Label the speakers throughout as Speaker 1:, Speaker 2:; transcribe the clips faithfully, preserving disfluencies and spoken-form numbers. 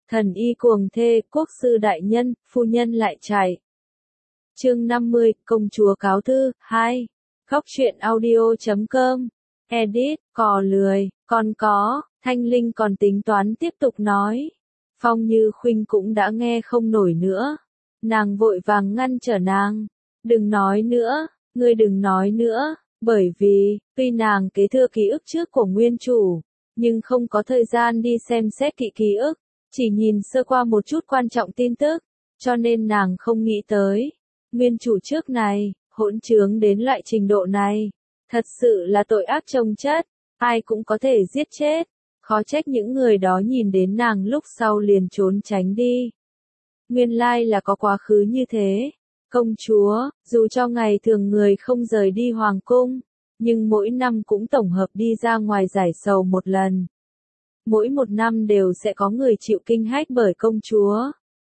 Speaker 1: Thần y cuồng thê, quốc sư đại nhân, phu nhân lại chạy. Chương năm mươi, công chúa cáo thư, hai. Góc truyện audio chấm com. Edit, cò lười, còn có, Thanh Linh còn tính toán tiếp tục nói. Phong Như Khuynh cũng đã nghe không nổi nữa. Nàng vội vàng ngăn trở nàng. Đừng nói nữa, ngươi đừng nói nữa, bởi vì, tuy nàng kế thừa ký ức trước của nguyên chủ, nhưng không có thời gian đi xem xét kỹ ký ức, chỉ nhìn sơ qua một chút quan trọng tin tức, cho nên nàng không nghĩ tới. Nguyên chủ trước này, hỗn trướng đến loại trình độ này, thật sự là tội ác chồng chất, ai cũng có thể giết chết, khó trách những người đó nhìn đến nàng lúc sau liền trốn tránh đi. Nguyên lai là có quá khứ như thế. Công chúa, dù cho ngày thường người không rời đi hoàng cung, nhưng mỗi năm cũng tổng hợp đi ra ngoài giải sầu một lần. Mỗi một năm đều sẽ có người chịu kinh hách bởi công chúa.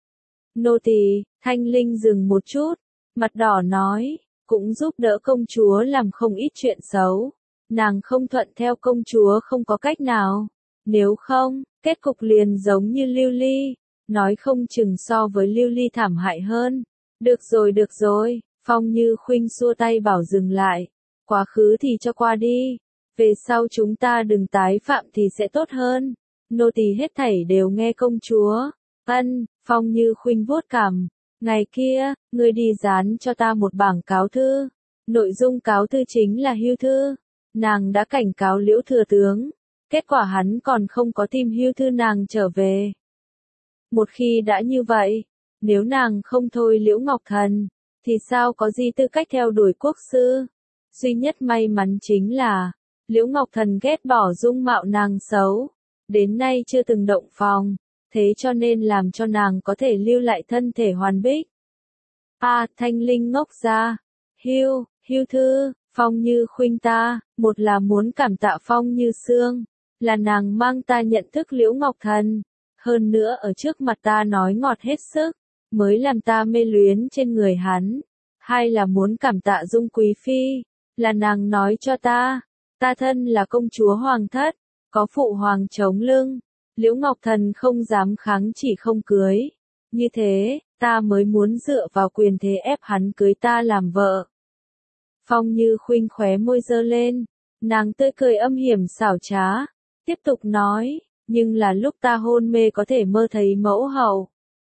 Speaker 1: Nô tỳ, Thanh Linh dừng một chút, mặt đỏ nói, cũng giúp đỡ công chúa làm không ít chuyện xấu. Nàng không thuận theo công chúa không có cách nào. Nếu không, kết cục liền giống như Lưu Ly, nói không chừng so với Lưu Ly thảm hại hơn. Được rồi được rồi, Phong Như Khuynh xua tay bảo dừng lại. Quá khứ thì cho qua đi, về sau chúng ta đừng tái phạm thì sẽ tốt hơn. Nô tỳ hết thảy đều nghe công chúa. Ân, Phong Như Khuynh vuốt cằm. Ngày kia, ngươi đi dán cho ta một bảng cáo thư. Nội dung cáo thư chính là hưu thư. Nàng đã cảnh cáo Liễu thừa tướng. Kết quả hắn còn không có tìm hưu thư nàng trở về. Một khi đã như vậy, nếu nàng không thôi Liễu Ngọc Thần, thì sao có gì tư cách theo đuổi quốc sư? Duy nhất may mắn chính là, Liễu Ngọc Thần ghét bỏ dung mạo nàng xấu, đến nay chưa từng động phòng, thế cho nên làm cho nàng có thể lưu lại thân thể hoàn bích. À, Thanh Linh ngốc ra, hưu, hưu thư, Phong Như Khuynh ta, một là muốn cảm tạ Phong Như Sương, là nàng mang ta nhận thức Liễu Ngọc Thần, hơn nữa ở trước mặt ta nói ngọt hết sức, mới làm ta mê luyến trên người hắn. Hai là muốn cảm tạ Dung Quý Phi, là nàng nói cho ta, ta thân là công chúa hoàng thất, có phụ hoàng chống lưng, Liễu Ngọc Thần không dám kháng chỉ không cưới. Như thế, ta mới muốn dựa vào quyền thế ép hắn cưới ta làm vợ. Phong Như Khuynh khóe môi giơ lên, nàng tươi cười âm hiểm xảo trá, tiếp tục nói, nhưng là lúc ta hôn mê có thể mơ thấy mẫu hậu.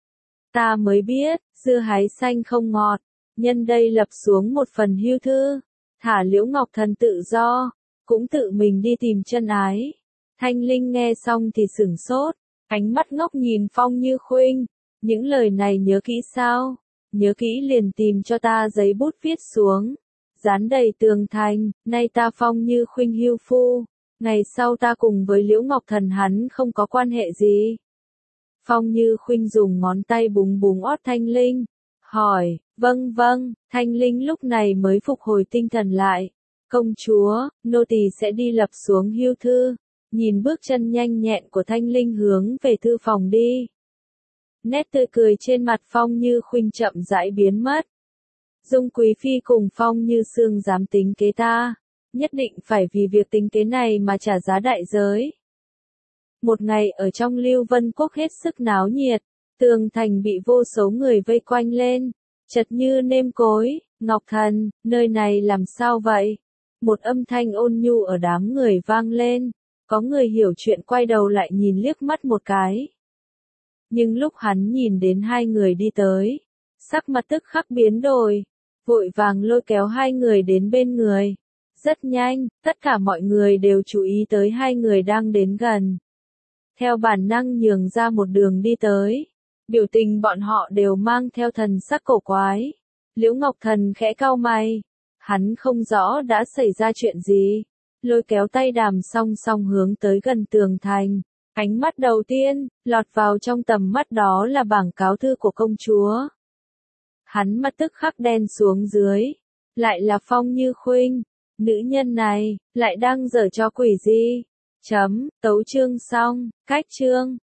Speaker 1: Ta mới biết, dưa hái xanh không ngọt, nhân đây lập xuống một phần hưu thư, thả Liễu Ngọc Thần tự do, cũng tự mình đi tìm chân ái. Thanh Linh nghe xong thì sửng sốt, ánh mắt ngốc nhìn Phong Như Khuynh, những lời này nhớ kỹ sao? Nhớ kỹ liền tìm cho ta giấy bút viết xuống, dán đầy tường thành, nay ta Phong Như Khuynh hưu phu, ngày sau ta cùng với Liễu Ngọc Thần hắn không có quan hệ gì. Phong Như Khuynh dùng ngón tay búng búng ót Thanh Linh, hỏi, vâng vâng, Thanh Linh lúc này mới phục hồi tinh thần lại. Công chúa, nô tỳ sẽ đi lập xuống hưu thư, nhìn bước chân nhanh nhẹn của Thanh Linh hướng về thư phòng đi. Nét tươi cười trên mặt Phong Như Khuynh chậm rãi biến mất. Dung Quý Phi cùng Phong Như Sương dám tính kế ta, nhất định phải vì việc tính kế này mà trả giá đại giới. Một ngày ở trong Lưu Vân Quốc hết sức náo nhiệt, tường thành bị vô số người vây quanh lên, chật như nêm cối. Ngọc Thần, nơi này làm sao vậy? Một âm thanh ôn nhu ở đám người vang lên, có người hiểu chuyện quay đầu lại nhìn liếc mắt một cái. Nhưng lúc hắn nhìn đến hai người đi tới, sắc mặt tức khắc biến đổi, vội vàng lôi kéo hai người đến bên người. Rất nhanh, tất cả mọi người đều chú ý tới hai người đang đến gần. Theo bản năng nhường ra một đường đi tới. Biểu tình bọn họ đều mang theo thần sắc cổ quái. Liễu Ngọc Thần khẽ cau mày. Hắn không rõ đã xảy ra chuyện gì. Lôi kéo tay Đàm song song hướng tới gần tường thành. Ánh mắt đầu tiên, lọt vào trong tầm mắt đó là bảng cáo thư của công chúa. Hắn mặt tức khắc đen xuống dưới. Lại là Phong Như Khuynh. Nữ nhân này, lại đang giở trò quỷ gì? Chấm, tấu chương xong, cách chương.